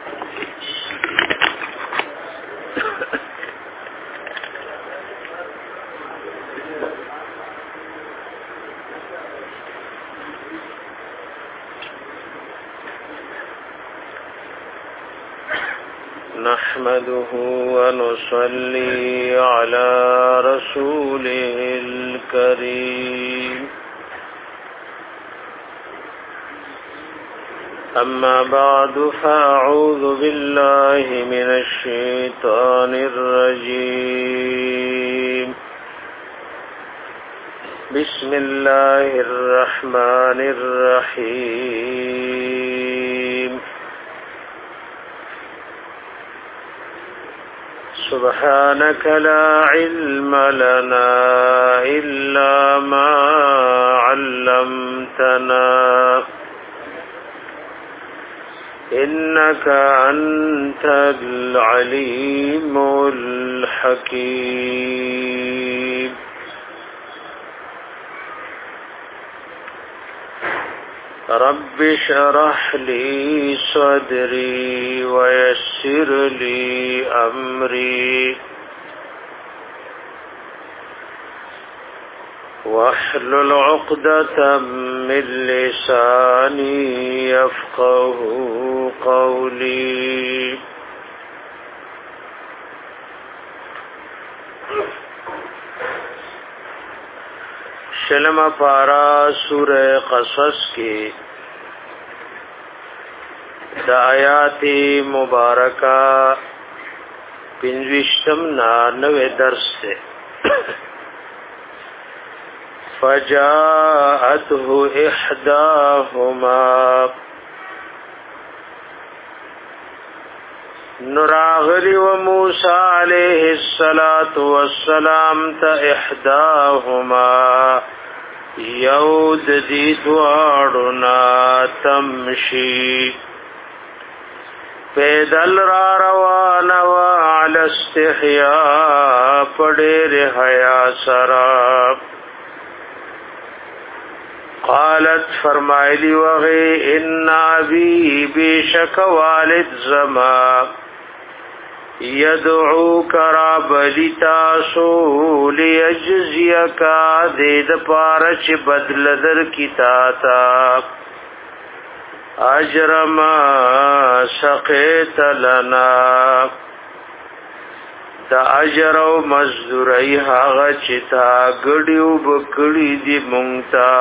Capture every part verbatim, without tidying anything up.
نحمده ونصلي على رسوله الكريم أما بعد فأعوذ بالله من الشيطان الرجيم بسم الله الرحمن الرحيم سبحانك لا علم لنا إلا ما علمتنا إنك أنت العليم الحكيم رب اشرح لي صدري ويسر لي أمري واحلل عقدة من لساني يفقه قولي شلم پارا سورہ قصص کی دا آیات مبارکہ پنجوشتم نا نوے درس سے فجاءته إحداهما نراغلی و موسیٰ علیہ الصلاة والسلام تا احداهما یود دی دوارنا تمشی پیدل را روانا و علی استحیاء پڑیر حیا سراب قالت فرمائلی وغی ان ابی بیشک والد زما یدعوک راب لتاسو لیجزیکا دید پارچ بدل در کی تاتا اجرما سقیت لنا دا اجر او مزدوری هاغه چتا غډیو بکړی دی مونږتا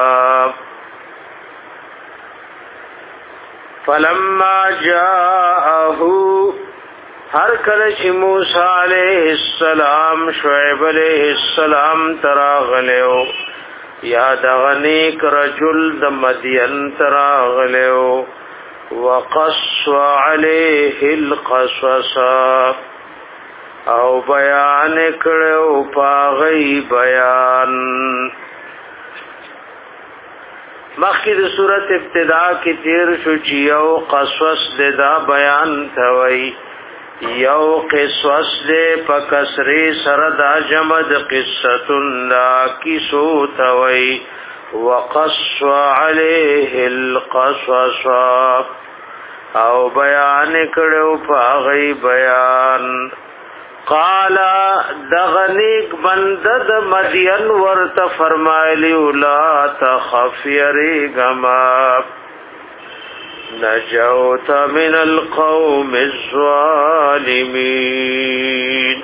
فلما جاءه هر کله چې موسی علیہ السلام شعیب علیہ السلام تراغلو یا دغنیک رجل د مدین تراغلو وقص علیه القصص او بیان کړو پاغی بیان مخکې د صورت ابتدا کې تیر شو چې یو قصص د دا بیان ثوی یو قصص د پکسری سره دا جمد قصه لا کیسو ثوی وقص علیه القصص او بیان کړو پاغی بیان قال دغنیک بندد مدین ورت فرمایلی لا تخف یریگما نجوت من القوم الظالمین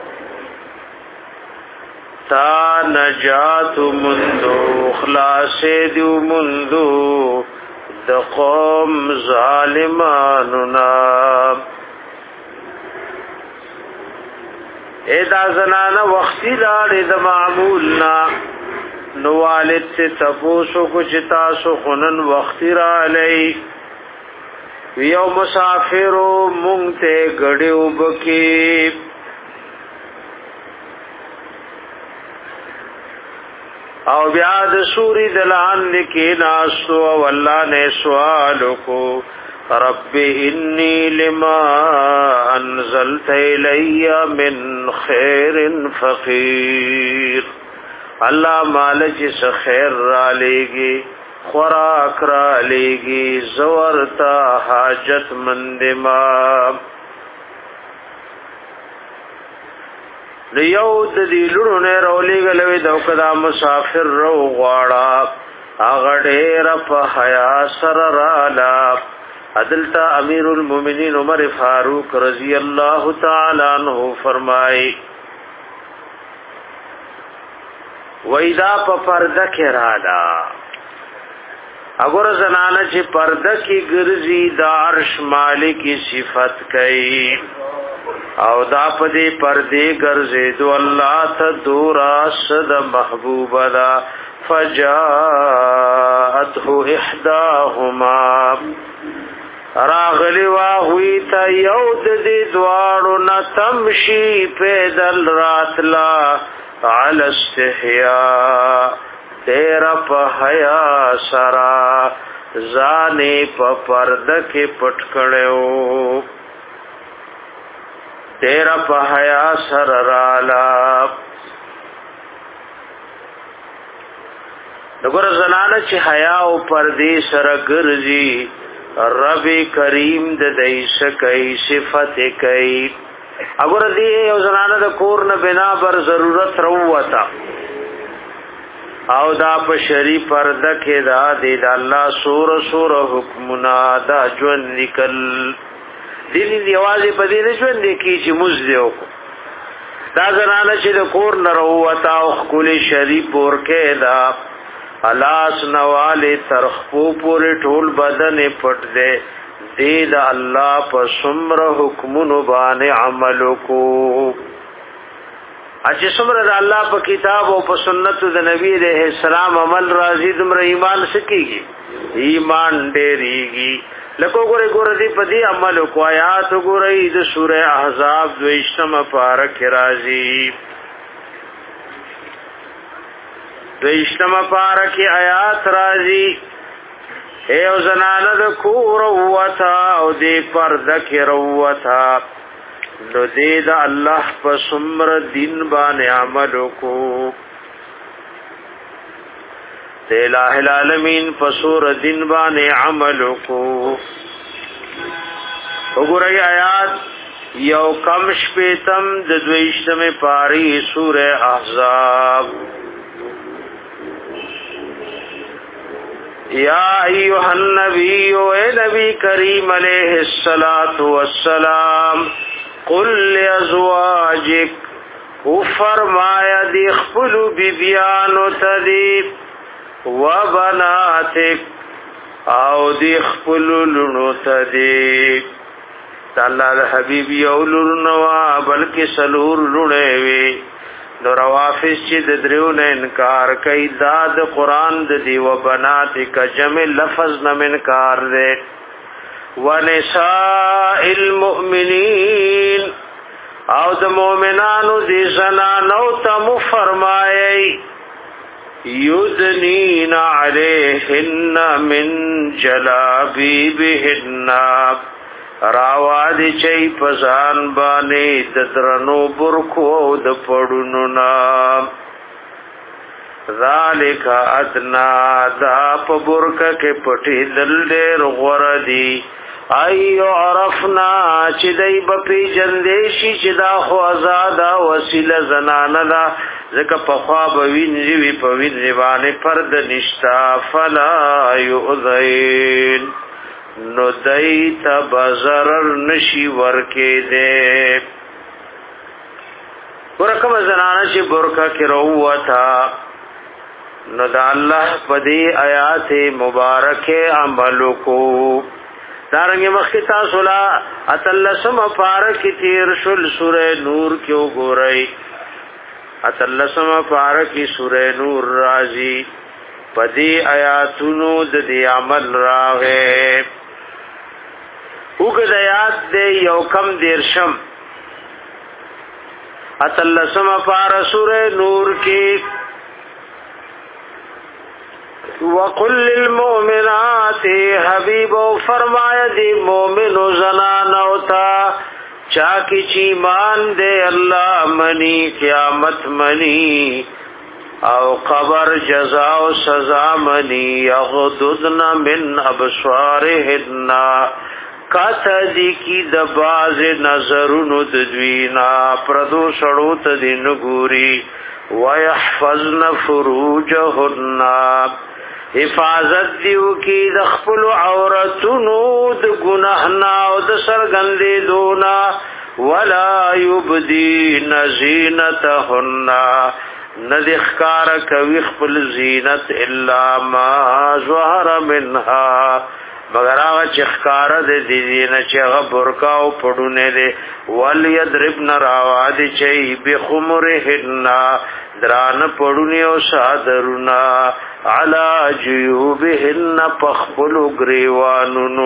تا نجات منذ خلاص دیو منذ د قوم ظالماننا ایدا زنانا وقتی لاری دا معمولنا نوالد سے تپوسو کچھ تاسو خنن وقتی را لئی ویو مسافرو مونگتے گڑیو بکی او بیاد سوری دلان لکی ناستو واللہ نے سوالو کو رب انی لما انزلت الی من خیر فقیر اللہ مالج سے خیر را لے گی خوراک را لیگی زورتا حاجت مند ما لیو د دی لونو نه رولی گلوی دو کدا مسافر رو غواړه هغه ډېر په حیا سره رالا عدلتا امیر المؤمنین عمر فاروق رضی اللہ تعالی عنہ فرمائے ویدا په پرده کې رالا اگر زنانه چې پرده کې ګرځي د عرش مالک صفت کوي او دا په دې پردې ګرځي دو الله ته دورا صد محبوب دا فجاءته احداهما راغلی واهوی تا یود دی دوارو نتمشی پیدل راتلا علی استحیاء تیرا پا حیا سرا زانی پا پردکی پٹکڑیو تیرا پا حیا سر رالا نگر زنانا چی حیا و پردی سر گرزی رب کریم د دیس کئی صفت کئی اگر دی او زنانه د کور نه بنا بر ضرورت روتا او دا په شری پرده کې دا دی د الله سور سور حکمنا دا ژوند نکل دلی دی आवाज په دې ژوند کې چې مزدیو دا زنانه چې د کور نه روتا او خپل شری پور کې دا الاس نواله ترخپو پوری ټول بدن پټ دے دې د الله په سمر حکمونو باندې عمل کو اچ سمر د الله په کتاب او په سنت د نبی عليه السلام عمل راضی دمر ایمان سکیږي ایمان ډېریږي لکه ګوره ګوره دې په دې عمل کو آیات ګوره د سوره احزاب دویشتمه پارک راضی دویشتمه پارکی آیات رازی اے او زنانه د کور روتا او دی پردک روتا نو دی دا اللہ پا سمر دین بان عملو کو دی الہ العالمین پا سور دین بان عملو کو اگرئی آیات یو کم شپیتم د دویشتمه پاری سور احزاب یا ایوہ النبی اے نبی کریم علیہ الصلاة والسلام قل لازواجک او فرمایا دی خپلو بی بیانو تدیب و بناتک او دی خپلو لنو تدیب تاللہ الحبیب یو لنوا بلکہ سلور لنوی نو روافظ چې د دریو نه انکار کوي دا د قران د دی و بنات ک جمع لفظ نه انکار دے ونساء المؤمنین او د مؤمنانو د زنانو ته فرمایي یذنین علیهن من جلابیبهن راوادی چی پزان بانی ددرنو برکو د پڑونو نام ذالک ادنا دا پا برکا کے پٹی دل دیر غردی ایو عرفنا چی دی بپی جندیشی چی دا خو ازادا وسیل زناندا زکا پخواب وینزی پا وینزی بانی پرد نشتا فلا یؤذین نو دیت بزرر نشی ورکی دے برکم زنانا چی برکا کی رووتا نو دا اللہ پدی آیات مبارک عملو کو دارنگی مخیطا صلا اتلسم پارک تیر شل سور نور کیوں گو رئی اتلسم پارکی سور نور رازی پدی آیاتونو دی عمل راغے اوگد آیات دے یو کم دیرشم اتلسم پار سور نور کی وَقُلْ لِلْمُؤْمِنَاتِ حبیب فرمایا دی مومن و زنانوتا چاکی چی مان دے اللہ منی قیامت منی او قبر جزاء و سزا منی یغددن من ابصارهن کاته دی کی د باز نظرونو د دوینا پردو سړو ته دی نګوري ويحفظن فروجهن حفاظت دیو کی د خپل عورتونو د ګناه نه او د سرګندې دونا ولا يبدين زينتهن ندخکار کوي خپل زینت الا ما ظهر منها مگر هغه چې ښکار د دې نه چې هغه برکا او پړونه دي ول یضربن راواد چي بخمرهن دران پړونه او صادرنا علی جيوبهن پخبل گریوانونو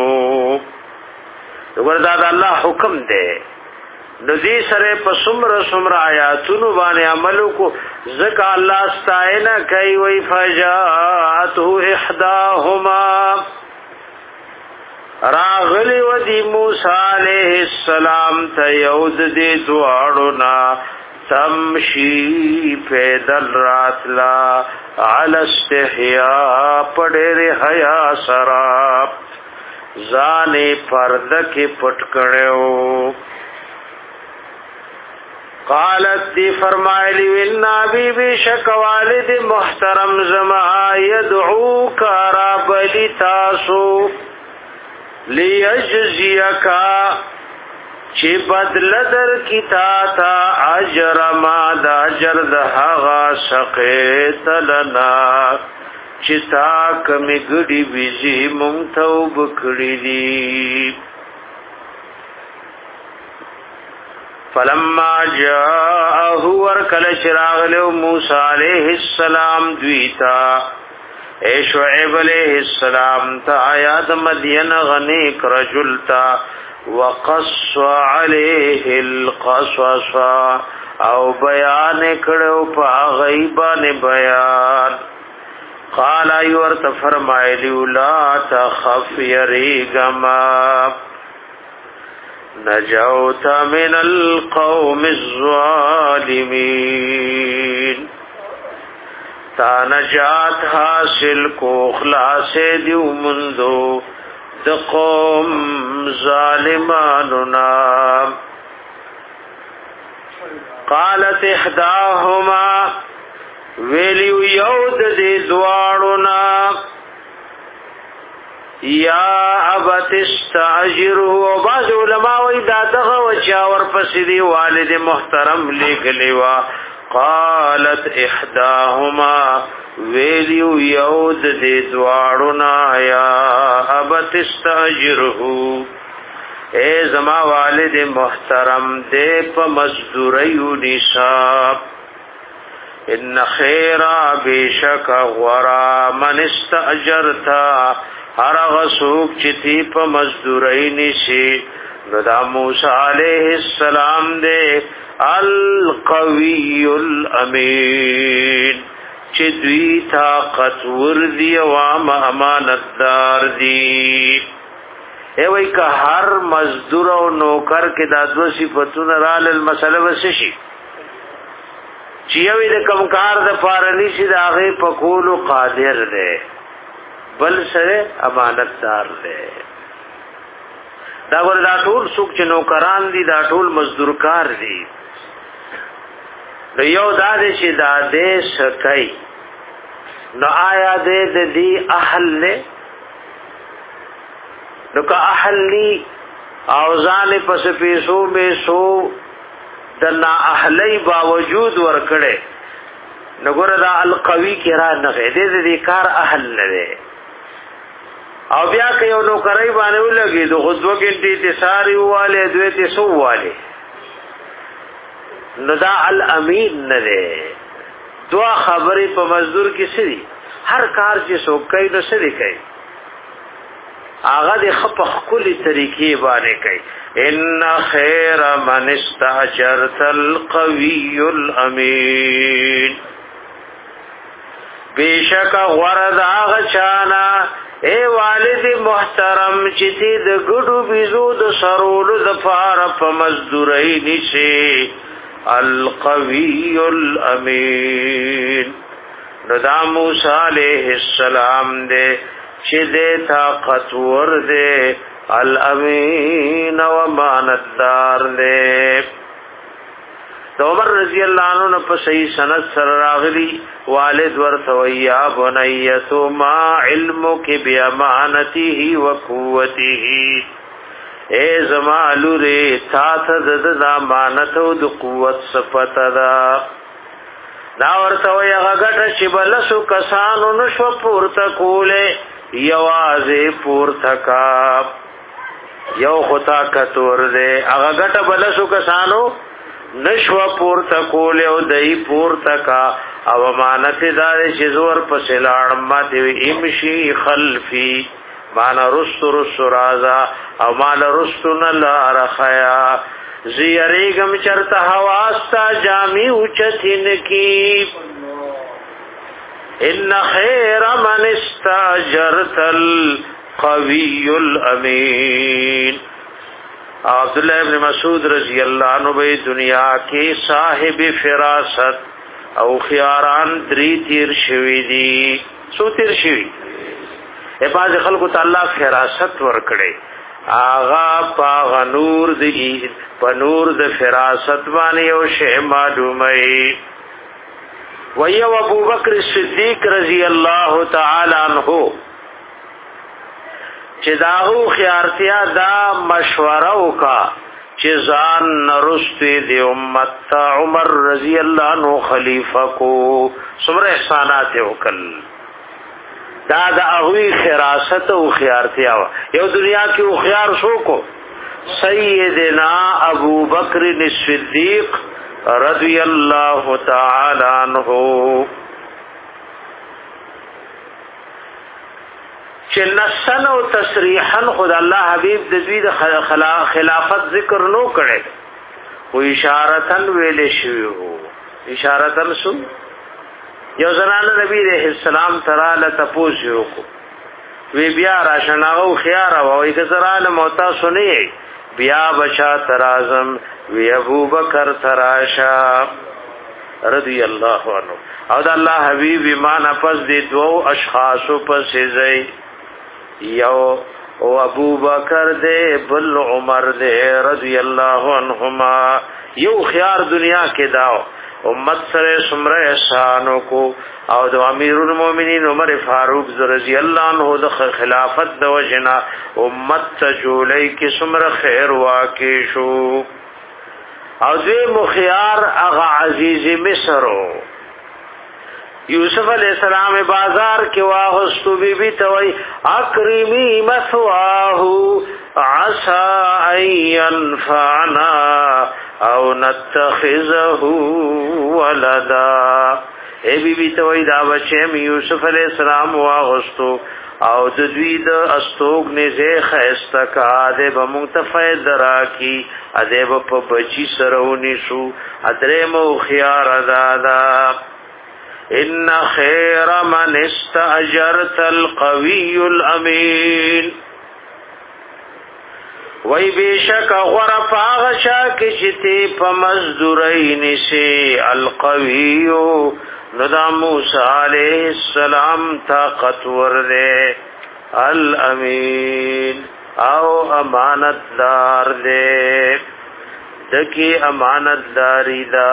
وردا الله حکم دی نذی سره په سمر سمر آیاتونو باندې عمل کو زکا الله استاینا کوي وی فجاءته احداهما راغلی و دی موسی علیہ السلام ته یود دی دواړو نا تمشی پیدل راتلا علی استحیا پډېر حیا سراب ځانې پرده کې پټ کړو قالت دی فرمایلی ان ابي بشک والد محترم زما يدعوك رب لتاسو لیجزیکا چی بدل در کی تا تا اجر ما دا اجر دا حغا سقیت لنا چی تا کمی گڑی بیزی ممتو بکڑی دی فلما جاءه ورکل چراغ لیو موسیٰ علیہ السلام دویتا اے شعیب علیہ السلام تا آیاد مدین غنیک رجل تا وقص علیہ القصص او بیان کڑو پا غیبان بیان قال ایورت فرمائلیو لا تخف یریگما نجوت من القوم الظالمین تا نجات حاصل کو خلاص دیو مندو د قوم ظالماننا قالت احداهما ویلیو یود دی دوارنا یا ابت استاجره و بعض علماء وی دادغه و چاور پسیدی والد محترم لگلیوا قالت احداهما ویلیو یود دی دوارنا یا ابت استاجره اے زما والد محترم دے پا مزدوریو نصاب ان خیرا بیشک غورا من استاجرتا هر غسوک چتی پا مزدوری نشی ندا موسیٰ علیہ السلام دے القوی الامین چی دوی طاقت وردی وام امانتدار دی اے وی که هر مزدور و نوکر که دادو صفتون رال المسئلہ بسشی چیوی ده کمکار ده پارنی سی ده آغی پکولو قادر ده بل سره امانتدار ده دا ور دا ټول څوک چې نوکران دي دا ټول مزدورکار دي یو دا دې چې دا دې سکای نو آیا دې دې اهل نه نو که اهل ني او ځان پس پیسو به سو د نا اهلی باوجود ورکړي نو ګور دا القوی کرا نه دې دې کار اهل نه او بیا که یو نو کرای باندې ولګي د غزوه کې انتصاری واله دوی ته سو واله نو دا الامین نه ده دوا خبرې په مزدور کې سړي هر کار چې څوک کوي نو سړي کوي هغه د خپل خولي طریقې باندې کوي ان خیر من استاجرت القوی الامین بیشک ورد هغه چانا اے والد محترم چتی د ګډو بيزو د سرولو د فار په مزدوري نشي القوي الامين نو دا موسی علیہ السلام دے چې دې طاقت ور دے الامین و امانتدار دے. عمر رضی اللہ عنہ په صحیح سند سره راغلی والد ورته ویا بنیتو ما علمک بامانته و قوته اے زمالوره تا ته د امانت او د قوت صفت دا دا ورته ویا غټه چې بلسو کسانو نشو پورته کوله یوازې پورته کا یو خطا کتور دې هغه غټه بلسو کسانو نشو پورته کوله او دای پورته کا او امانت دار چې زور په سلاړ ماته امشي خلفي معنا رست رست رازا او مال رستن لا رخیا زیریګم چرته حواستا جامی اوچتین کی ان خیر من استاجرت القوی الامین. عبداللہ ابن مسعود رضی اللہ عنہ بے دنیا کے صاحب فراست او خیاران دری تیر شوی دی. سو تیر شوی اے باز خلقو تعالی فراست ورکڑے آغا پا نور دی پا نور د فراست بانی او شہ معلومی. ویو ابو بکر صدیق رضی اللہ تعالی عنہ چې داغو خیارتیا دا مشوره وکا چې ځان نرستی دی امت تا عمر رضی اللہ عنہ خلیفہ کو څومره احسانات وکړل. دا دا هغوی خراست او خیارتیا یو دنیا کې او خيار شو کو سیدنا ابو بکر الصدیق رضی اللہ تعالی عنہ چې نسن او تصریحا خد الله حبیب د دوی د خلافت ذکر نو کړي او اشارتن ویل شوی وو. اشارتن سو یو زنانه نبی رحم السلام تراله تپوسو کو وی بیا راشناو خيار او یک زراله موتا سنئ بیا بچا ترازم وی ابو بکر تراشا رضی اللہ عنہ او د الله حبیب ایمان پس دی دو اشخاص پس زئی یو او ابو بکر دے بل عمر دے رضی اللہ عنہما. یو خيار دنیا کې داو امت سره سمره احسانو کو او د امیر المؤمنین عمر فاروق رضی اللہ عنہ د خلافت د وجنا امت ته جوړی کې سمره خیر واقع شو. او دوی مخيار اغا عزیز مصرو یوسف علیہ السلام بازار کې واغستو بی بی توي اکرمی مثواه عسى ان ينفعنا او نتخذه ولدا. اے بی بی توي دا بچم یوسف علیہ السلام واغستو او د دوی د استوګ نه زه خسته کا د بمتفید راکی ادب په بچی سرونی شو ادره مو خيار ازادا. ان خیر من استاجرت القوی الامین. وی بیشک غرف آغشا کشتی پا مزدورین سے القویو ندا موسیٰ علیہ السلام طاقت ورده الامین او امانت دار دے دکی امانت داری دا.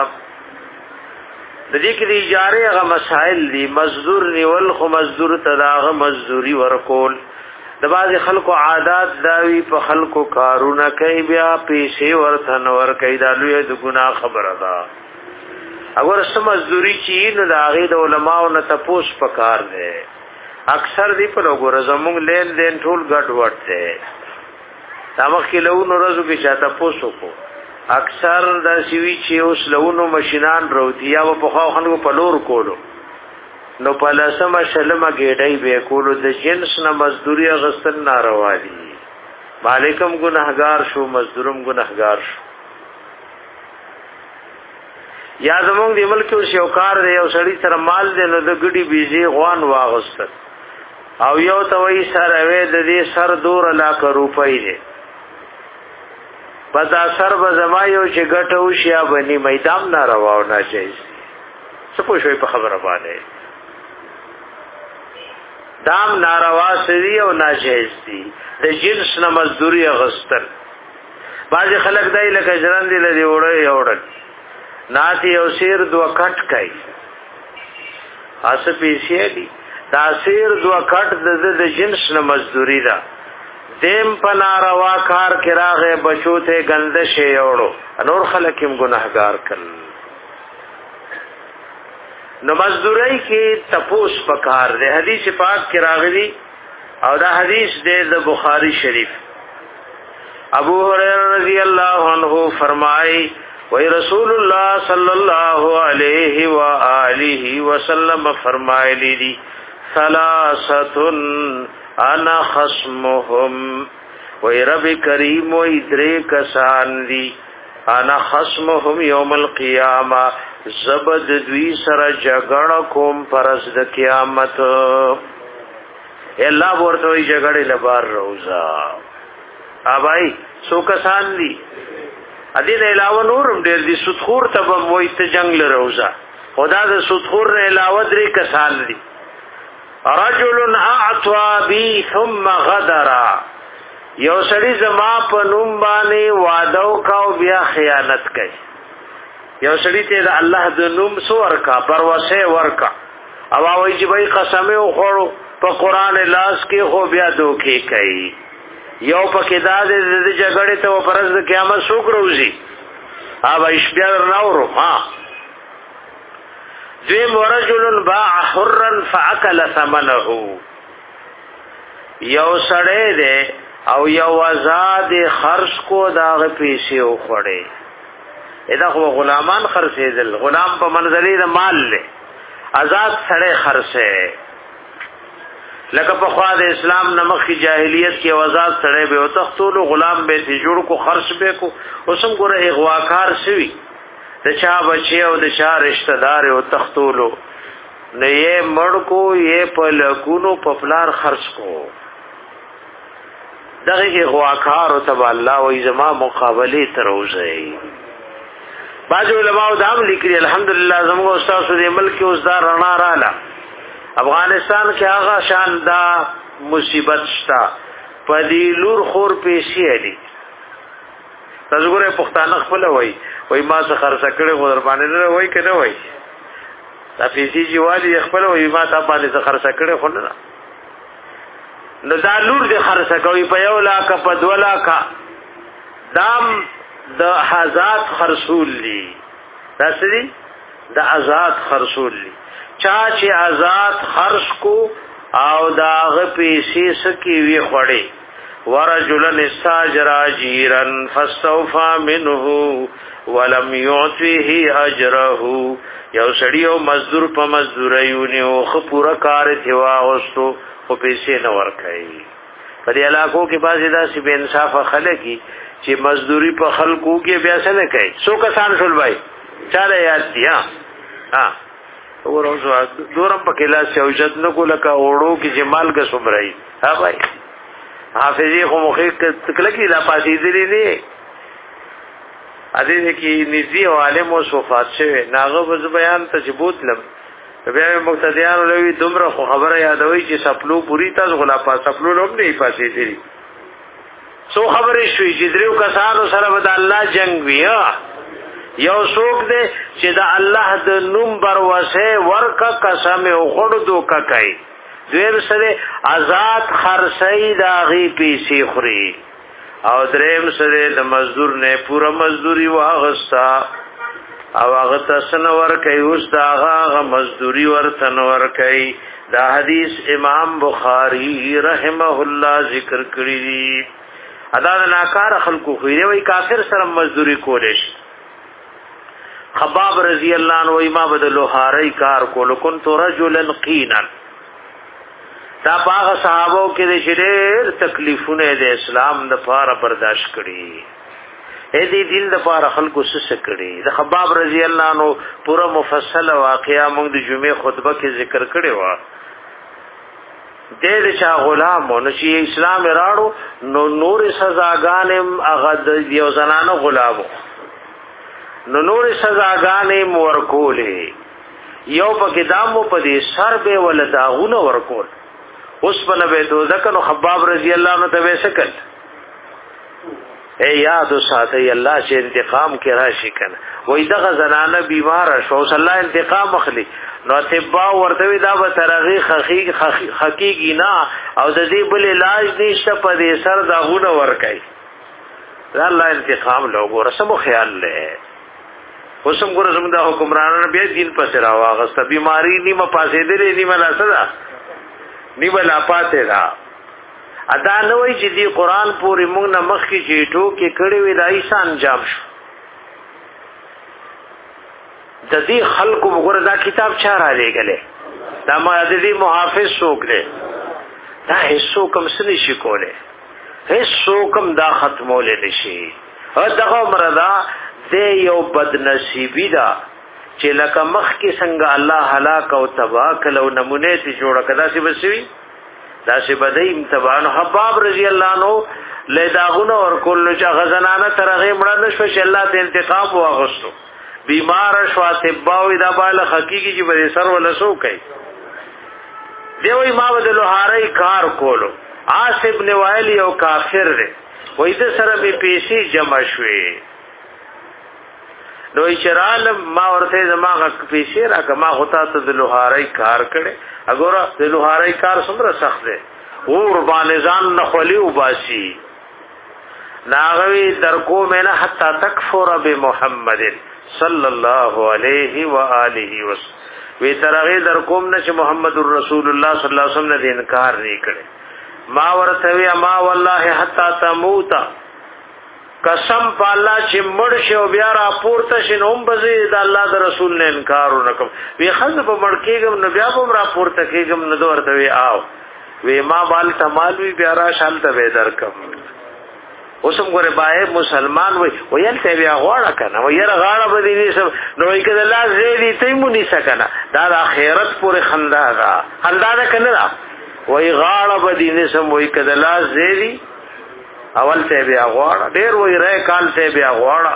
دې کې د اجاره هغه مسائل دي مزدور نیول خو مزدور تداغه مزدوری ورکول د باز خلکو عادت داوی په خلکو کارونه کوي بیا پیسې ورته نور کوي دا لوی د ګناه خبره ده. اگر سم مزدوری چی نو د هغه د علماو نه تپوس پکار دی. اکثر دی په لګور زموږ لین دین ټول ګډ وډ دی تامخ کې له نو ورځو کې چاته پوسو کو اکثر دا سیوی چې اوس لهونو ماشینان وروتي یا په خو خلکو په لور کولو نو په لاسمه شلمه ګډای به کولو د جنس نه مزدوري غسل ناروا دي. مالکم ګناهګار شو مزدورم ګناهګار شو. یا زمونږ د ملک او شوکار دی او سړی سره مال دی نو د ګډي بيزي غوان واغست او یو توي سره وې د دې سر دور لاک روپۍ دی پدا سر بزمایو چې ګټو شیا بني میدان ناروا او ناجیز څه پوښوي په خبره باندې دام ناروا سری او ناجیز دي د جنس نه مزدوری غستل بعض خلک دای لکه جران دی لري وړي وړل ناتی او سیر دو کټ کوي اس پیسې دي دا سیر دو کټ د د جنس نه مزدوری ده دیم په ناروا کار کې راغې بچو ته گندش یوړو نور خلک هم ګناهګار کړل نو مزدوری کې تپوس پکار ده حدیث پاک کې راغلی او دا حدیث د بخاری شریف ابو هريره رضی الله عنه فرمای وی رسول الله صلی الله علیه و آله وسلم فرمایلی دي ثلاثه انا خصمهم وی رب کریم و ادری کسان دی انا خصمهم یوم القیامه زبد دوی سره جګړه کوم پرز د قیامت الله ورته وی جګړې لبار روزا ابای سو کسان دی ا دې علاوه نورم ډېر دي سودخور ته وای ته جنگ له روزا خدا د سودخور نه علاوه درې کسان دي رجل اعطى بي ثم غدر یو سړي زما په نوم باندې وعده وکاو بیا خیانت کوي یو سړي ته د الله د نوم سو ورکا پروسه ورکا او وایي چې به قسم او خورو په قران لاس کې خو بیا دوکي کوي یو پکې دا د جګړې ته پرز د قیامت څوک روزي اوبه اشبیا نورو ها دویم ورجل باع حرا فاكل ثمنه یو سړی دی او یو آزاد خرج کو داغه پیسې وخوړي ادا خو غلامان خرڅېدل غلام په منزلې د مال له آزاد سړی خرڅه لکه په خوا د اسلام نمخ کی جاهلیت کې آزاد سړی به او تختول غلام به تی جوړ کو خرڅ به کو اوسم ګره اغواکار شوی د چا بچي او د چا رشتہ دار او تختولو نه یې مړ کو یې په لکونو په پلار خرڅ کو دغه غواکار او تبع الله و ازما مقابله تروزي باج علماء دام لیکلي الحمدلله زموږ استاد د ملک اوس دا رڼا رااله افغانستان کې هغه شان دا مصیبت شتا پدیلور خور پیسې دي تاسو ګوره پښتانه خپل وای وای ما څه خرڅ کړي غو در باندې نه وای کنه وای دا پیسې جوالي خپل وای ما ته باندې څه خرڅ کړي خو نه نو دا لور دې خرڅ کوي په یو لاک په دو لاک دام د آزاد خرصول لی دا سری د آزاد خرصول لی چا چې آزاد خرص کو او داغه پیسې سکی وی خړې ورجلن استاجر اجيرا فاستوفى منه ولم يعطيه اجره یو سړیو مزدور په مزدوريونی او خ پورا کار دی واغستو خو پیسې نه ورکړي په دې علاقو کې بعضی داسې بے انصاف خلک چې مزدوری په خلکو کې بیا څه نه کوي څو کسان شول بھائی چاله یاد دي ها ها ورته دورم په کلاس یو جد نه کوله کا وړو کې جمال کا صبرای ها بھائی حافظي خو مخې تکل کې لا پاتې دي نه ا دې کې نږدې عالم او صفات شوی ناغه بز بیان تجبوت لم بیا مقتدیان لوي دومره خو خبره یادوي چې سپلو پوری تاسو غلا پا سپلو لوم نه پاتې دي سو خبرې شوې چې دریو کسانو سره د الله جنگ ویا یو څوک دې چې د الله د نوم بر وسه ورکا قسم او خړ دوکا کوي دویم سره آزاد خرڅي داغي پیسې خوري او دریم سره د مزدور نه پورا مزدوري واغستا او هغه تاسو ور کوي اوس دا هغه مزدوري ورته نور کوي دا حدیث امام بخاری رحمه الله ذکر کړی ادا ناکار خلقو خو دی وای کافر سره مزدوری کولې خباب رضی الله عنه وای ما بدلو هاري کار کول كنت رجلا قینا دا باغ صحابو کې د شریر تکلیفونه د اسلام د پاره برداشت کړي اې دې دین د پاره خلقو سس کړي د خباب رضی الله عنه پورا مفصل واقعا موږ د جمعې خطبه کې ذکر کړي و دې چا غلام نو چې اسلام راړو نو نور سزاګانم هغه د یو زنانه غلامو نو نور سزاګانم ورکولې یو پکې دامو په دې سر به ول داغونه ورکول اوس په نبه دوزک نو خباب رضی الله عنه ته وسکل اے یاد ساته الله چې انتقام کې راشي کنه وای دغه زنانه بیمار شو صلی الله انتقام اخلي نو تبا ورته دا به ترغی حقیقی نه او د دې بل علاج نشته په دې سر داغونه ور کوي الله انتقام لوګو رسمو خیال له اوسم ګور زموږ د حکمرانانو بیا دین پسې راواغسته بیماری نیمه پاسې دې نیمه لاسه نیمه لا پاتې را ادا نه وای چې دی قران پورې موږ نه مخ کې چیټو کې کړي وې د ایسان جام شو د دې خلکو وګوره دا کتاب چا را لګلې دا ما د دې محافظ څوک دی دا هیڅ کوم څه نشي کوله هیڅ کوم دا ختمول نشي او دغه مردا دې یو بدنصیبی دا چې لکه مخ کې څنګه الله هلاک او تباہ کلو نمونه ته جوړ کړه چې بسوي دا چې بدای امتبان حباب رضی الله عنه لیداغونه اور کول چې غزنانه ترغه مړه نشو چې الله ته انتقام واغستو بیمار شو تباوی دا بال حقیقی چې به سر ولسو کوي دیوی ما ود لوهاری کار کولو عاص ابن وائل یو کافر دی وای د سره به پیسې جمع شوې نو چرال ما ورته زماغه پیسې راکه ما هوتا ته د لوهاری کار کړي وګوره د لوهاری کار څومره سخت دی اور باندې ځان نخولي وباسي ناغوي درکو مینه حتا تکفر بمحمد صلی الله علیه و آله وسلم وی ترغه در کوم نه چې محمد رسول الله صلی الله علیه وسلم دې انکار نه کړي ما ورته وی ما والله حتا تموت قسم په الله چې مړ شو بیا را پورته شنوم بزي د الله د رسول نه انکار وکم وی خز په مړ کېګم نو بیا به را پورته کېګم نو ورته وی آو وی ما بال تمال وی بیا را شالته به درکم اوسم ګوره بای مسلمان وای ویل ته بیا غواړه کنه ویره غاړه بدی نسم نو یې کده الله زیدی تیمونی سکنه دا د اخرت پورې خندا دا خندا نه کنه وای غاړه بدی نسم وای کده الله زیدی اول ته بیا غواړه ډیر وای رې کال ته بیا غواړه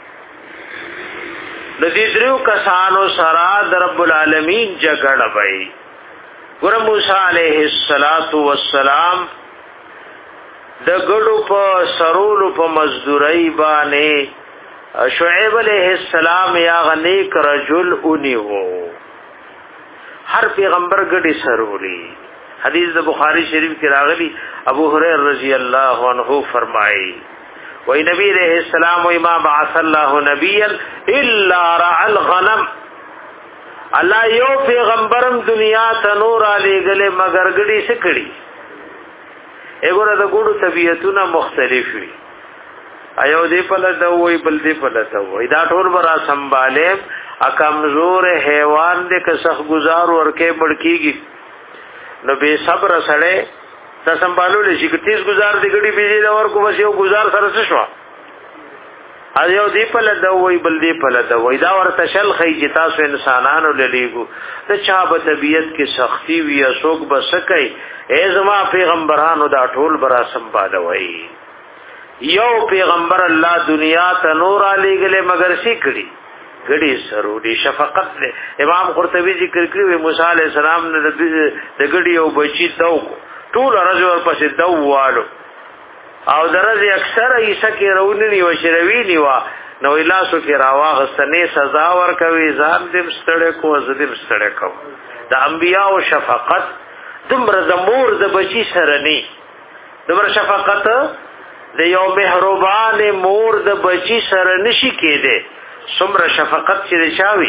د دې درو کسانو سره د رب العالمین جګړه وای ګور موسی علیه السلام د ګړو په سرولو په مزدوري باندې شعیب علیہ السلام یا غنیک رجل اونیو هر پیغمبر ګډي سرولي حدیث د بخاری شریف کې راغلی ابو هريره رضی الله عنه فرمایي وای نبی علیہ السلام و ما بعث الله نبیا الا رعى الغنم الله یو پیغمبرم دنیا ته نور علی گله مگر ګډي سکړي اګوره د ګړو طبيعتونه مختلف وي ایو دې په لته وای بل دې په لته وای دا ټول برا سنباله ا کمزور حیوان دې که سخت گزار ورکه بڑکیږي نو به صبر سره د سنبالو لشي که تیز گزار دې ګړي بيجي دا ورکو بس یو گزار سره څه شو ایو دې په لته وای بل دې په لته وای دا ورته شل خي چې تاسو انسانانو للیګو ته چا په طبيعت کې سختی وي اسوک بسکای اے زما پیغمبرانو دا ټول برا سنبالوي یو پیغمبر الله دنیا ته نور علی گله مگر سی کړي غړي سرودي شفقت له امام قرطبي ذکر کړی موسی علی السلام نه د غړي او بچی دو ټول راځو پسې دوالو او درځي اکثر ایسه کې رونی او شروی نیوا نو الاسو کې راواغستنې سزا ور کوي ځان دې مستړې کو زدې مستړې کو د انبیاء او شفقت دمر د مور د بچی سره ني دمر شفقت د یو مهربان مور د بچی سره نشي کېده څومره شفقت چې چاوي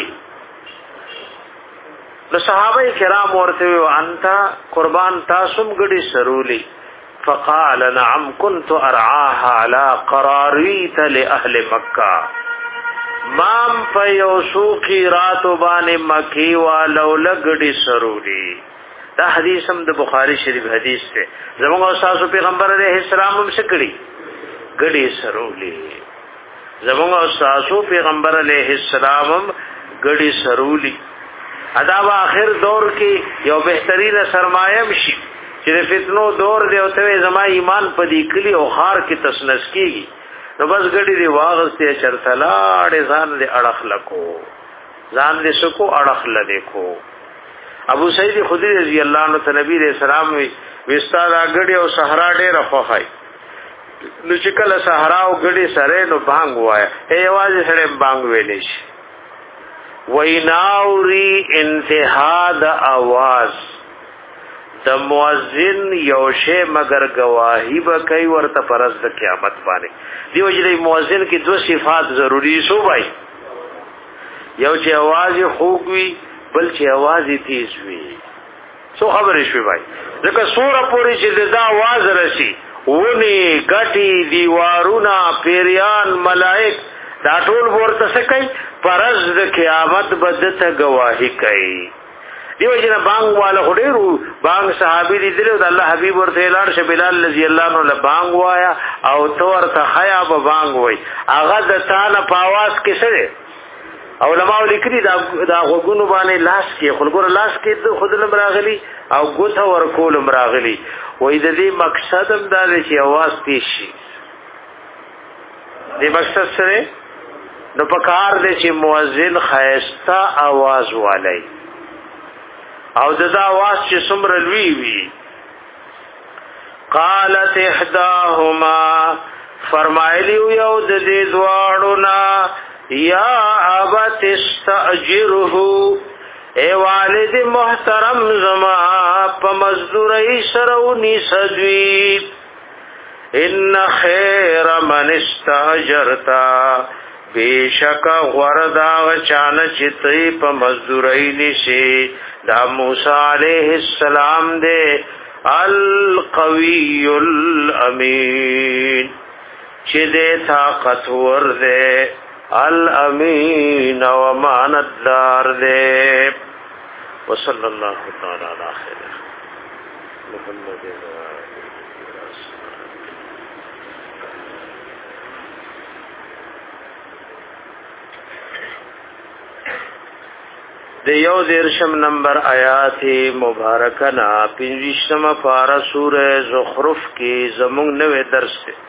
نو صحابه کرام ورته و انت قربان تاسم غړي سرولي فقال نعم كنت ارعاها على قراريت لاهل مكه مام فيوسوقي رات باندې مکی والو لګړي سرولي دا حدیث هم د بخاری شریف حدیث ته زموږ استاد پیغمبر علیه السلام هم شکړي غړي سرولي زموږ استاد پیغمبر علیه السلام هم غړي سرولي ادا وا اخر دور کې یو بهترینه سرمایه مشي چې د فتنو دور دی او ته زما ایمان په دې کلی او خار کې تسنس کیږي نو بس غړي دی واغسته چرتلاړ ځان دې اڑخ لکو ځان دې سکو اڑخ لدې کو ابو سعید خدری رضی الله عنه ته نبی رسول الله وستاد اګړي او صحرا ډېر خوخای نو چې کله صحرا او ګړي سره نو بانګ وایا ای आवाज سره بانګ ویلې شي ویناوري انتها د आवाज د مؤذن یو شی مگر گواہی به کوي ورته پرز د قیامت باندې دیو چې مؤذن کې دو صفات ضروری سو بھائی یو چې आवाज خوږ وي بل چې आवाज تیز وي سو خبرې شوي بھائی ځکه سوره پوری چې دا आवाज راشي ونی ګټي دیوارونه پیریان ملائک دا ټول ورته څه کوي پرز د قیامت بدته گواہی کوي دیو جنا بانګ والا هډیرو بانګ صحابي دي دل الله حبيب ورته اعلان ش بلال رضی الله عنه له بانګ وایا او تور ته حیا به بانګ وای اغه د تانه پاواز کې سره علماء لیکلي دا دا غوګونو باندې لاس کې خلګور لاس کې خود لم راغلي او ګوته ور کول راغلي وای د دې مقصد هم دا چې आवाज تیز شي دې مقصد سره نو پکار دې چې مؤذن خیستا आवाज والي او ددا आवाज چې څومره لوی وي قالت احداهما فرمایلی یو د دې دواړو نا یا ابت استاجره اے والد محترم زما په مزدوري سرونی سدوی ان خیر من استاجرتا بیشک غردا چانه چتې په مزدوري نشي دا موسی علیہ السلام دے القوی الامین چې دې طاقت ور دے الامین و امانتدار دے وصلی اللہ تعالی علی خیر محمد د یو دیرشم نمبر آیات مبارکه نا پنځشتمه پارا سوره زخرف کې زموږ نوې درس دی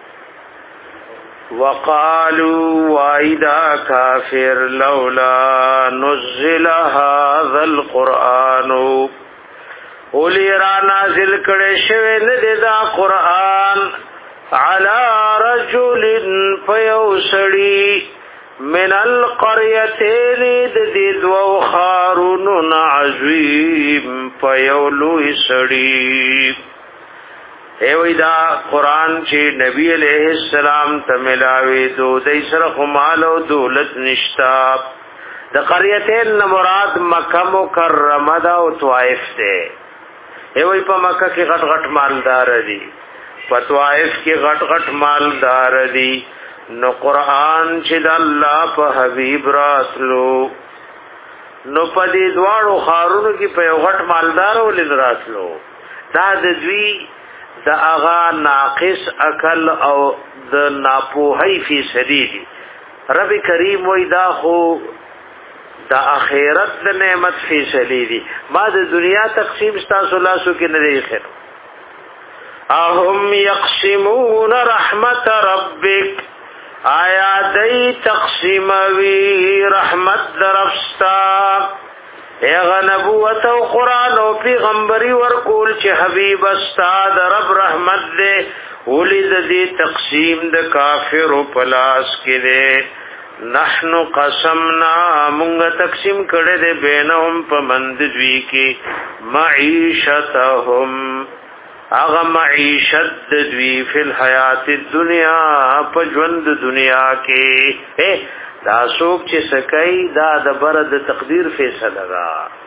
وقالوا وایدا کافر لولا نزل هذا القرآن اولی را نازل کړي شوی نه دا قرآن على رجل فیوسړي من القريتين د دو خارون عظیم فیولو سړي ایوی دا قرآن چې نبی علیہ السلام ته ملاوي دو دای سره خمال او دولت نشتا د قريتين مراد مکه مکرمه دا او طائف ته ایوی په مکه کې غټ غټ مالدار دي په طائف کې غټ غټ مالدار دي نو قرآن چې د الله په حبيب راتلو نو په دې دواړو خارونو کې په یو غټ مالدار ولې راتلو دا د دوی د اغا ناقص عقل او د ناپوهی فی سدیدی رب کریم وای دا خو د اخرت د نعمت فی سدیدی ما د دنیا تقسیم تاسو لاسو کې نه دی خیر اهم یقسمون رحمت ربک آیا دی تقسیم وی رحمت درفستا ایغا نبوت و قرآن و پیغمبری ورکول چه حبیب استاد رب رحمت دے ولید دی تقسیم د کافر و پلاس کی دے نحنو قسمنا منگا تقسیم کرده دے بینهم پا منددوی کی معیشتهم اغا معیشت دوی فی الحیات الدنیا پا جوند دنیا کے اے دا سوک چه سکئی دا دا برد تقدیر فیصله دا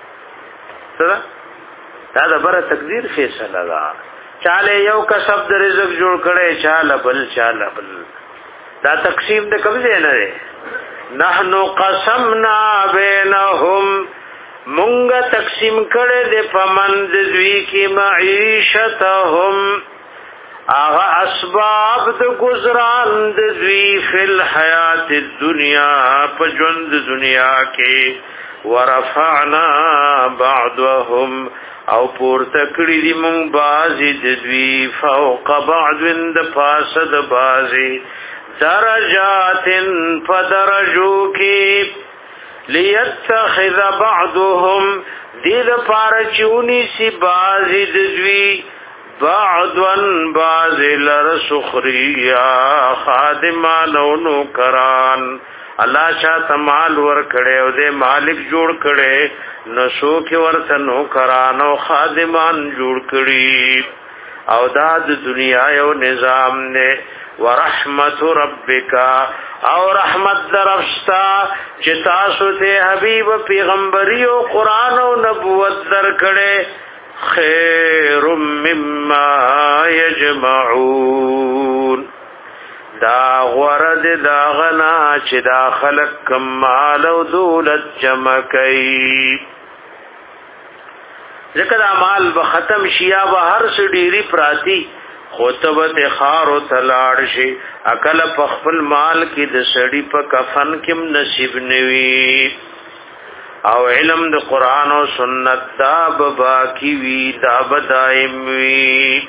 دا دا برد تقدیر فیصله دا چاله یو کسب د رزق جوړ کړي چاله بل چاله بل دا تقسیم د کمزه نه ده نحنو قسمنا بینهم مونگا تقسیم کرے دے پمند دوی کی معیشتهم آغا اسباب د گزران دوی فی الحیات الدنیا پجوند دنیا کے ورفعنا بعضهم او پور تکڑی دی مونگ بازی دوی فوق بعض اند پاسد بازی درجات پدرجو کی لیتخذ بعضهم دید پارا چونی سی بازی ددوی بعضن بازی لر سخریا خادمان و نوکران الله شاہ مال ور کړي او دې مالک جوړ کړي نسو کې ورته نوکران او خادمان جوړ کړي او دا د دنیا یو نظام نه ورحمت ربک او رحمت درفستا چې تاسو ته حبیب پیغمبري او قران او نبوت درکړي خیر مما یجمعون دا غرد دا غنا چې دا خلق کمال او دولت جمع کوي ذکر اعمال به ختم شیا به هر سډيري پراتی خوتبت خار او تلاړ شي عقل په خپل مال کې د سړی په کفن کې نصیب نوي او علم د قران او سنت دا باقی وی دا بدایم وی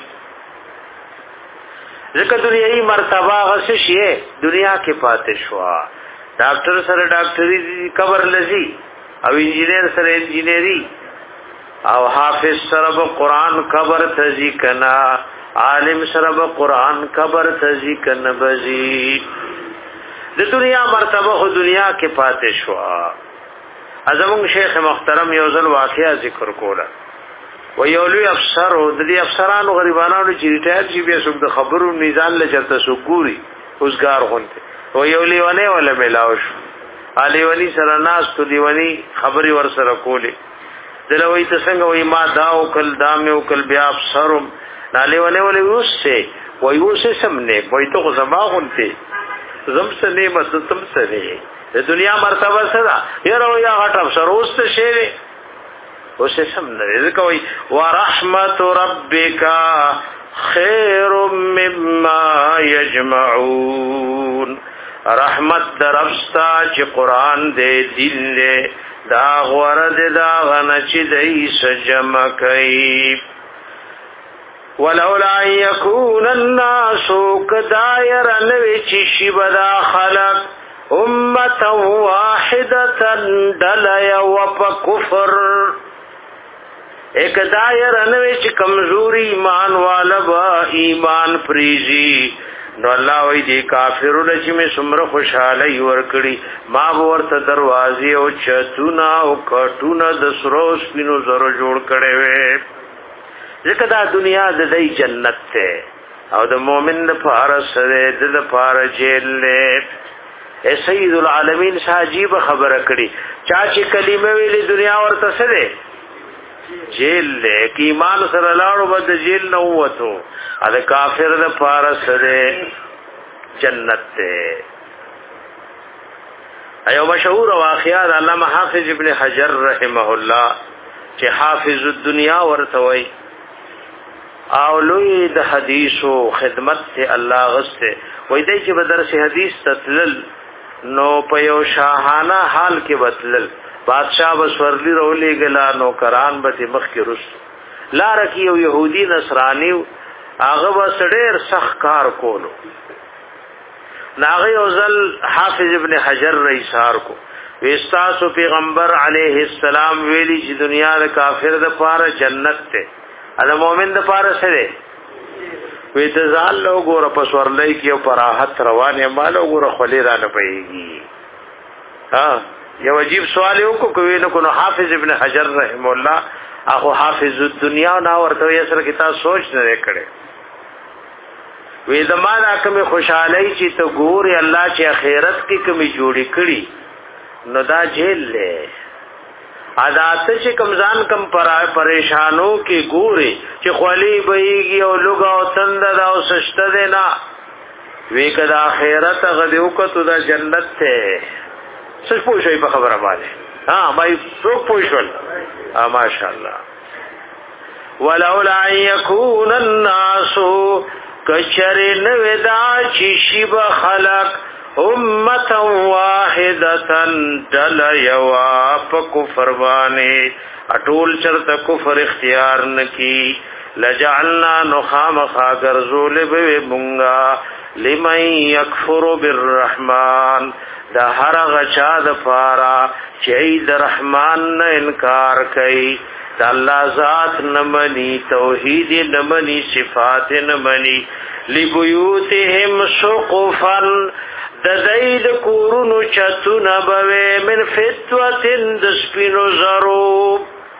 ځکه دنیاي مرتبه غس شي دنیا کې پاتې شو ډاکټر سره ډاکټري قبر لذي او انجینر سره انجینری او حافظ سره قرآن قبر تزي کنا عالم سره قرآن قبر تزي کنا بزي د دنیا مرتبه خو دنیا کې پاتې شو ازمون شیخ محترم یو ځل واقعا ذکر کوله و یو لوی افسر او د دې افسرانو غریبانو چې ریټایر شي بیا څوک د خبرو میزان له چرته سګوري اوسګار غونته و یو لیونه ولا ملاو شو علي ولي سره ناس تو دیونی خبري ور سره کوله دلوي ته څنګه وای ما دا او کل دام او کل بیا افسرم علي ولي ولي وسه وای وسه سمنه وای ته زما غونته زم سنه مستم سره د دنیا مرتبه سره یره یا غټ افسر اوس ته شی اوسه سم نه ځکوي ورحمت ربک خیر مما یجمعون رحمت درفستا چې قران دې دل له دا غورد دا غن چې دې سجم کوي ولولا یکون الناس کدایر نوی چې شی بدا خلق امه واحده دلیا وکفر ایک دایر انوی چی کمزوری ایمان والا با ایمان پریزی نو اللہ وی دی کافرون چی میں سمر خوشحالی ورکڑی ما بورت دروازی او چتونا او کٹونا دسروس پینو زرو جوڑ کڑے وے ذکر دا دنیا دا دی جنت تے او دا مومن دا پارس دے دا دا پار جیل لے اے سید العالمین سا عجیب خبر کڑی چاچی کلمه ویلی دنیا ورطا سدے جیل لے کی ایمان سره لاړو بد جیل نه وته ا د کافر د پاره سره جنت ته ایو مشهور واقعا د علامه حافظ ابن حجر رحمه الله چې حافظ الدنیا ورته وای او لوی د حدیثو خدمت ته الله غسته وای دی چې بدرس حدیث تتلل نو په یو شاهانه حال کې بدلل بادشاہ بسورلی رولی گلا نوکران به مخ کې رس لار کې یو يهودي نصراني هغه بس ډېر سخت کار کولو ناغه یوزل حافظ ابن حجر رئیسار کو وستاسو پیغمبر علیه السلام ویلی چې دنیا د کافر د پاره جنت ته ال مؤمن د پاره سره وی تزال لو ګور پس ورلای کې او پراحت روانه مالو ګور خلی را نه پېږي ها یو عجیب سوال یو کو کوي نو کو حافظ ابن حجر رحم الله اخو حافظ الدنیا نا ورته یې سره کتاب سوچ نه کړي وی زمانہ کوم خوشحالي چې ته ګوري الله چې اخرت کې کوم جوړی کړي نو دا جیل له عادت چې کمزان کم پریشانو کې ګوري چې خولي بهيږي او لوګا او تند دا او سشته ده نه وی کدا اخرت غدیو کته دا جنت ته څه پوښي په خبره باندې ها مای څوک پوښول ا ماشاءالله ولولا يكون الناس کشر نودا چی شیب خلق امتا واحدتا دل یوا پا کفر بانے اٹول چرت کفر اختیار نکی لجعلنا نخام خاگر زول بے بنگا لمن یکفر بالرحمن دا هر غچا د پارا چې د رحمان نه انکار کوي دا الله ذات نمنی توحید نمنی صفات نمنی لبیوتهم سقفا د زید کورونو چتونه بوي من فتوتن د سپینو زرو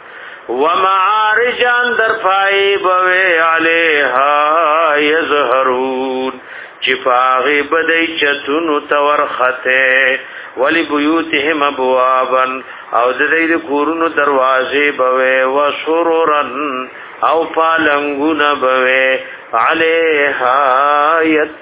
ومعارجان در پای بوي علیها یظهرون چپاغی بدی چتونو تورخته ولی بیوتهم ابوابا او د دې کورونو دروازې بوي و سرورن او پالنګونه بوي علیها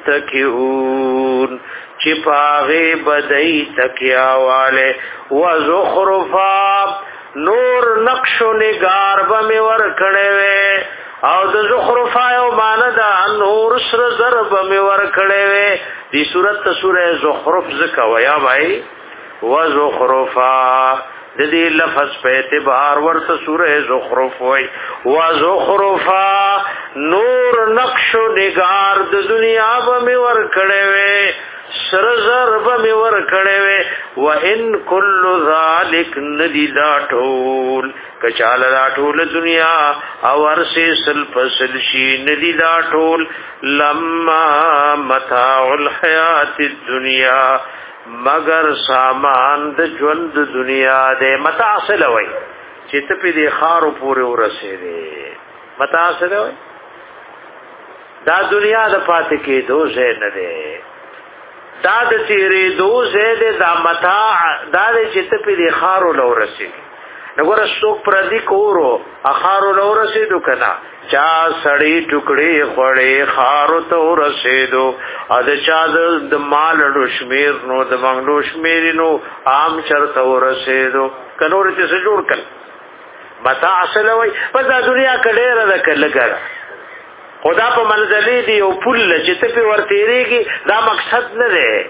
یتکئون چپاغی بدی تکیاواله و زخرفا نور نقش و نگار بمی ور کڑے او د زخرفا او ماندا نور سر ضرب می ور کړي وي دی صورت سوره زخرف زکا ویا بھائی و زخرفا د دې لفظ په اعتبار ورته سوره زخرف وای و زخرفا نور نقش و نگار د دنیا به ور کړي وي سر ضرب می ور کړي وي و ان کل ذالک ندی دا ټول کچاله دا ټول دنیا او ورسه سل فصل شي ندی دا ټول لما متاع الحیات الدنیا مگر سامان د ژوند دنیا د متاع سره وای چې ته په دې خارو پورې ورسه دي متاع سره وای دا دنیا د پاتې کې دوزه نه ده دا د تیرې دوزه ده دا متاع دا چې ته په دې خارو لورسه نګور څوک پر دې کورو اخارو لورسه دو کنا چا سړی ټوکړي خوړې خارو ته ورسېدو ا د چا د مال ډو شمیر نو د منګلو شمیر نو عام چرته ورسېدو کنور ته څه جوړ کړ متاع اصل وای په دا دنیا کډېره ده کلګره خدا په منځلې دی او پل چې ته په ورتېریږي دا مقصد نه دی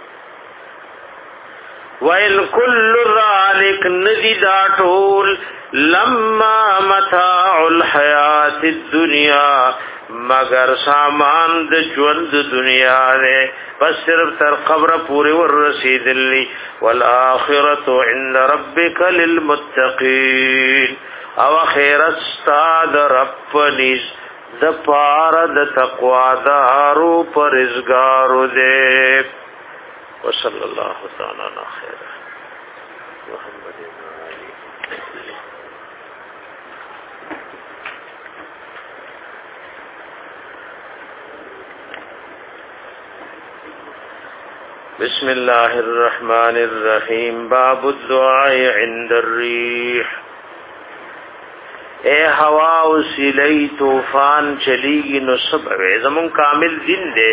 وَإِن كُلُّ ذَلِكَ نَذِدَ طول لَمَّا مَتَاعُ الْحَيَاةِ الدُّنْيَا مگر سامان د ژوند دنیا نه بس صرف تر قبر پورې ور رسیدلی والآخرة عند ربك للمتقين او خیرت استاد رب نس د پار د تقوا دارو پرزګارو دې وصلی الله تعالی علی خیر محمد بسم الله الرحمن الرحیم باب الدعاء عند الريح اے ہوا وسیلی طوفان چلیگی نو سبوی زمون کامل دین دے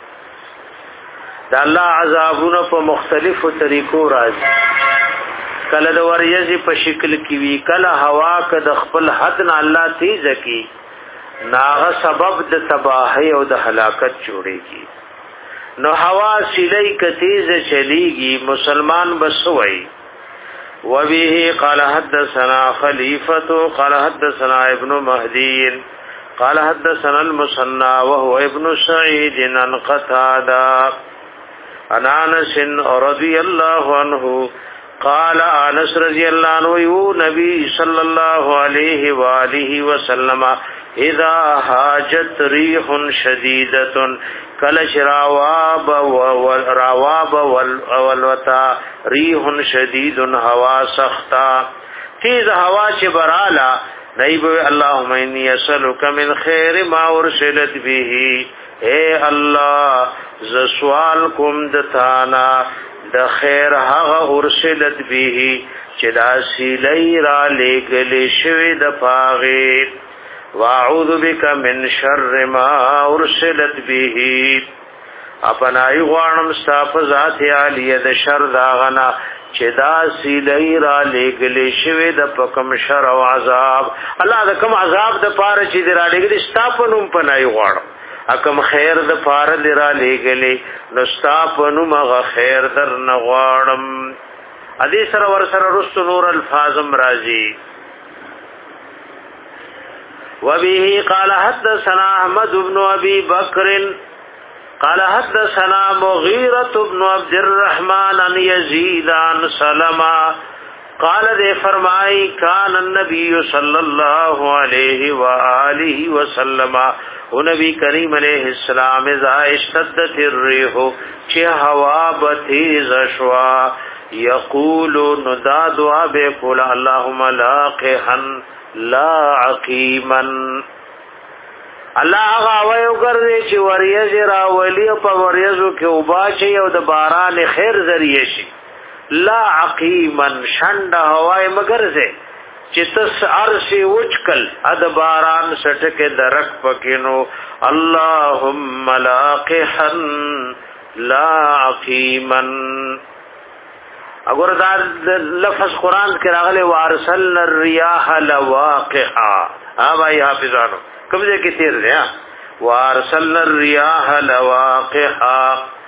دا الله عذابونه په مختلفو طریقو راځي کله د وریځي په شکل کې وی کله هوا که د خپل حد نه الله تیز کی ناغه سبب د تباہی او د هلاکت جوړيږي نو هوا سیلای ک تیز چلیږي مسلمان بسوي وبه قال حدثنا خلیفۃ قال حدثنا ابن مهدی قال حدثنا المثنى وهو ابن سعيد عن قتادة عن انس رضي الله عنه قال انس رضي الله عنه يو نبي صلى الله عليه واله وسلم اذا هاجت ريح شديده کل شراواب والرواب والوتا ريح شديد هوا سختا تیز هوا چې برالا نایب اللهم اني اسالك من خير ما ارسلت به اے الله ز سوال کوم د تانا د خیر هغه ارسلت به چې دا سیلای را لګل شوی د پاغه واعوذ بك من شر ما ارسلت به اپنای غوانم صاف ذات عالیه د شر داغنا چې دا سیلای را لګل شوی د پکم شر او عذاب الله د کوم عذاب د پاره چې را لګل ستاپنوم پنای غوانم اکم خیر د پاره دی را لګلې نو ستاپنوم غ خیر در نغوانم ادي سره ور سره رست نور الفاظم راضی وبه قال حدثنا احمد بن ابي بكر قال حدثنا مغيرة بن عبد الرحمن عن يزيد عن سلمہ قال دے فرمائی کان النبی صلی اللہ علیہ وآلہ وسلم و نبی کریم علیہ السلام اذا اشتدت الریح چه هوا بتیز شوا یقول ندا دعا بے قول اللہم لاقحا لا عقیما الله هغه وایو ګرځي چې وریځ راولي په وریځو کې وباچي او د باران خیر ذریعہ شي لا عقیما شند هواي مگر زه چې تس ارشي وچکل اد باران سټکه درک پکینو اللهم لاقحا لا عقیما اگر دا لفظ قران کې راغلي وارسلنا الرياح لواقحا اوبای حافظانو کوم ځای کې تیر دی وارسلنا الرياح لواقحا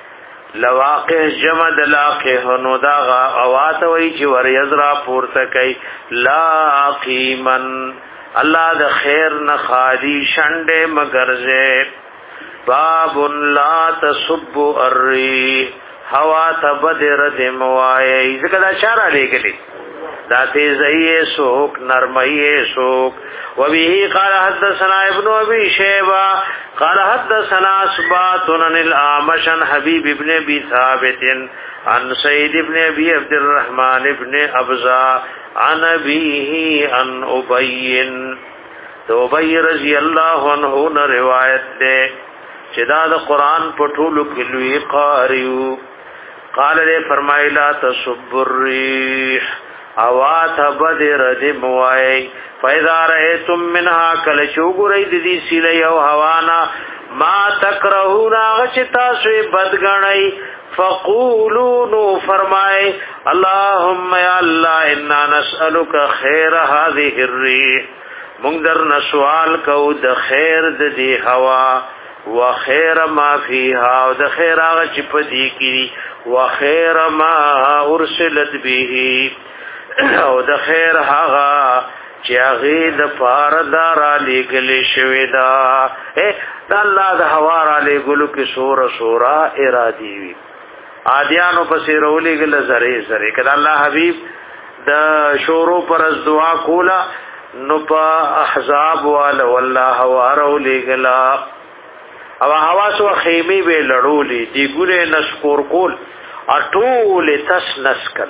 لواقح جمع د لاقح نو دا اوات وی چې وریز را پورته کوي لا عقیما الله د خیر نه خالی شنده مگر زه باب لا تسب الريح هوا تبدر دموای ذکر اشاره لګلی دا تیزی سوک نرمی سوک وبه قال حدثنا ابن ابي شيبه قال حدثنا اصبات عن الاعمش عن حبيب ابن ابي ثابت عن سيد ابن ابي عبد الرحمن ابن ابزا عن ابيه عن ابي ابي رضي الله عنه نے روایت ده چې دا د قران په ټولو کې لوی قاریو قال دې فرمایلا تسب الريح اوات بدر دی موای فاذا رأيتم منها کل شوګری دی سیلی او هوانا ما تکرهون غچتا سوی بدګنی فقولوا نو فرمای اللهم یا الله انا نسالک خیر هذه الريح مونږ در سوال کو د خیر د دی هوا وخير ما فيها او د خیر هغه چې پدې کی وخير ما ارسلت به او د خیر هغه چې هغه د فاردار علی گلی شوی دا اے د الله د هوا را لګلو کې سور سورا ارادي وی عادیانو پسې رولې گل زری زری کله الله حبیب د شورو پر دعا کولا نو په احزاب وال والله هوا رولې گلا او هوا سو خیمه به لړولې دی ګوره نشکور کول اټول تس نسکل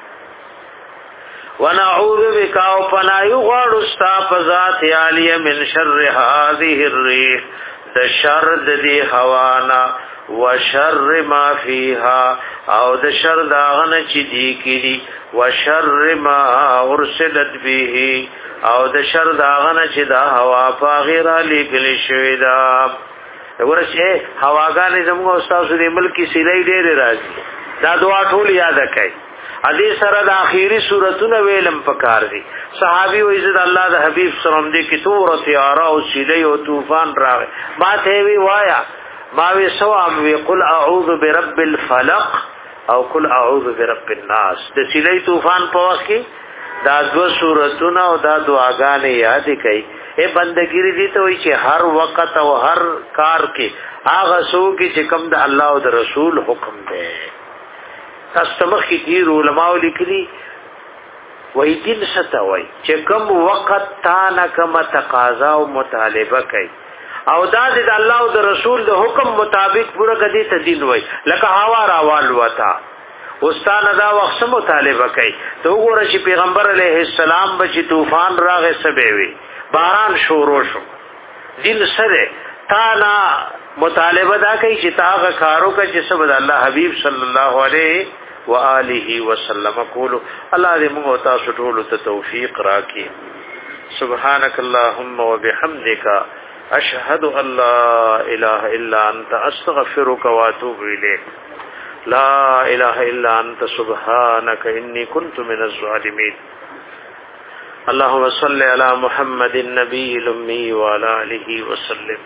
ونعوذ بك او پنایو غواړو ستا په ذات عالی من شر هذه الريح د شر د دې هوانا وشر ما فيها او د شر داغنه چې دی کړي وشر ما ارسلت به او د شر داغنه چې دا هوا په غیر علی گلی شوی دا ورشه هواګانې زموږ استاد دې ملکی سیلای ډېر راځي دا دعا ټول یاد کړئ حدیث سره د اخیری سورتونه ویلم پکار دي صحابي و عزت الله د حبيب سلام دې کی تور تیارا او سیلې او طوفان راغ ما ته وی وایا ما وی سوام وی قل اعوذ برب الفلق او قل اعوذ برب الناس د سیلې طوفان په وخت کې دا دو سورتونه او دا دعاګانې یاد کړئ اے بندګری دي ته وی چې هر وخت او هر کار کې هغه سو کې چې کوم د الله او د رسول حکم دی تاسو کی دیر علماء لیکلي وای دین ستا وای چې کوم وخت تا نه کوم تقاضا او مطالبه کوي او دا د الله او د رسول د حکم مطابق پوره کدي ته دین وای لکه هوا راوال وتا استاد دا وخت مطالبه کوي ته وګوره چې پیغمبر علیه السلام بچی طوفان راغې سبه وی باران شروع شو دین سره تا نه مطالبه دا کوي چې تاغه کارو کا چې سبد الله حبیب صلی الله علیه وآله وسلم قولوا الله دې موږ تاسو ټول ته توفیق راکړي سبحانك اللهم وبحمدك اشهد ان لا اله الا انت استغفرك واتوب اليك لا اله الا انت سبحانك اني كنت من الظالمين اللهم صل على محمد النبي الامي وعلى اله وسلم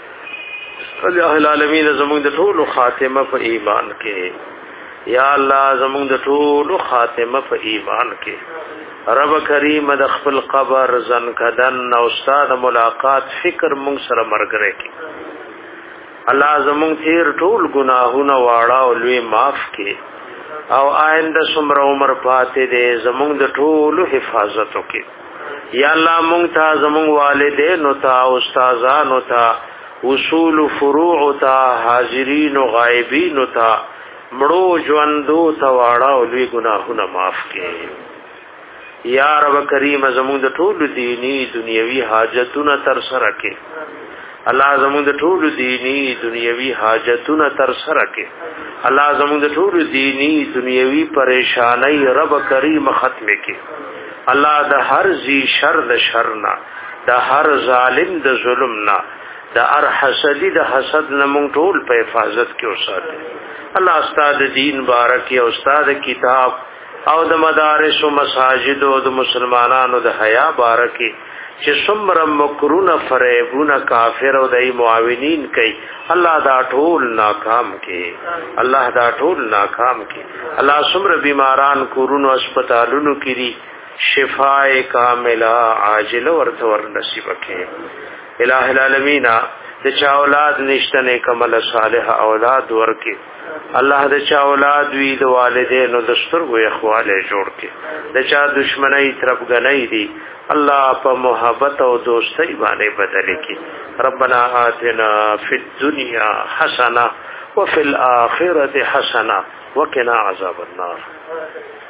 الله العالمین زموږ د ټول خاتمه په ایمان کې یا الله زموږ د ټول خاتمه په ایمان کې رب کریم د خپل قبر زن کدن او استاد ملاقات فکر مونږ سره مرګره کې الله زمون تیر ټول گناهونه واړه او لوی معاف کړي او آینده څومره عمر پاتې دې زمون د ټولو حفاظت وکړي. یا الله مونږ ته زمون والدینو ته استادانو ته اصول فروع ته حاضرین او غایبین ته مړو ژوندو ته واړه او لوی گناهونه معاف کړي. یا رب کریم زمون د ټولو دینی دنیوي حاجتونه تر سره کړي. الله زمون د ټولو دینی دنیوي حاجتونه تر سره کړي. الله زمون د ټولو دینی دنیوي پریشانای رب کریم ختم کړي. الله د هر ذی شر د شرنا، د هر ظالم د ظلمنا، د هر حسدی د حسد نه مونږ ټول په حفاظت کې اوساته. الله استاد دین بارک او استاد کتاب او د مدارس او مساجد او د مسلمانانو د حیا بارکی چې څومره مکرونه فریبونه کافر او دای معاونین کوي الله دا ټول ناکام کوي. الله دا ټول ناکام کوي. الله څومره بیماران کورونو هسپتالونو کې دي شفاء کامله عاجله ورته ور نصیب کړي. الہ العالمین د چا اولاد نشته نه کمل صالح اولاد ورکي. الله د چا اولاد وی د والدینو د سترګو اخواله جوړ کړي. د چا دشمنی طرف غنۍ دي الله په محبت او دوستۍ باندې بدل کړي. ربنا آتنا فی الدنیا حسنه وفي الاخره حسنه وقنا عذاب النار.